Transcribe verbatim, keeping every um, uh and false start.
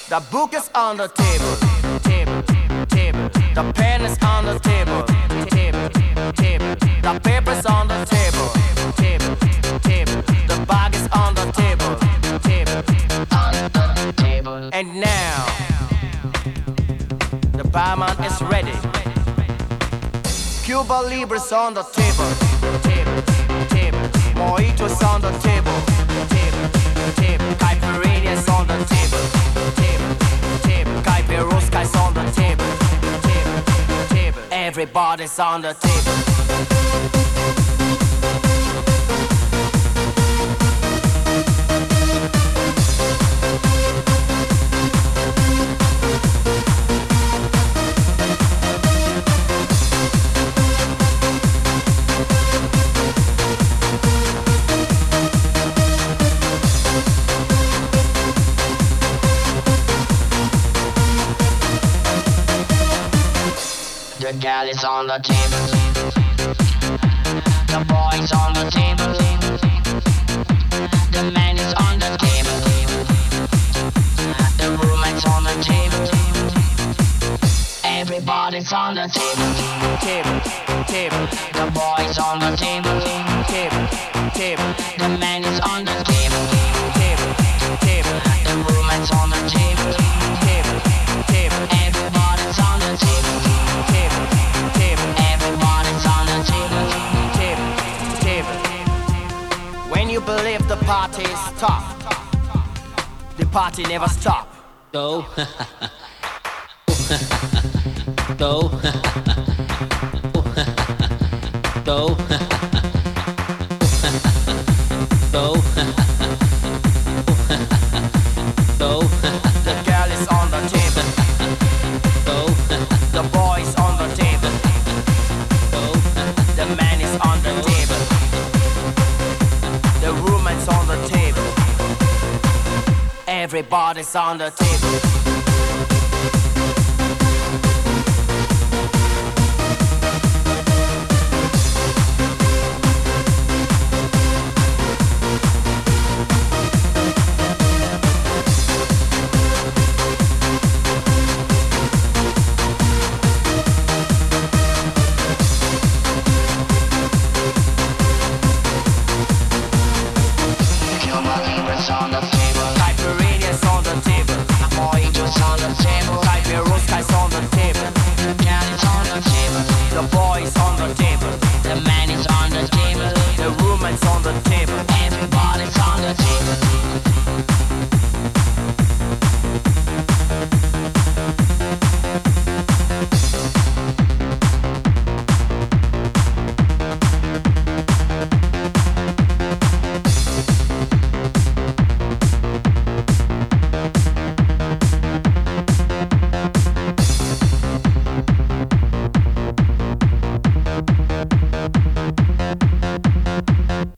The book is on the table, table, table. The pen is on the table, table, table. The paper's on the table, table, table. The bag is on the table, table, on the table. And now, the barman is ready. Cuba Libre's on the table, table, table. Mojito's on the table, table, table. Caipirinha's on the table, table, table. Caipiruska's on the table, table, table. Everybody's on the table. The gal is on the table. The boy's on the table. The man is on the table. The woman's on the table. Everybody's on the table. Table, table. The boy's on the table. Table, table. The man is on the table. Table, table. The woman's on the table. Table, table. Everybody's on the table. Table, table. Everybody's on the table. Table, table. When you believe the party is tough, the party never stop. Go. Go. Go. Go. Go. The girl is on the table. Go. The boy is on the table. Go. The man is on the table. The woman's on the table. Everybody's on the table.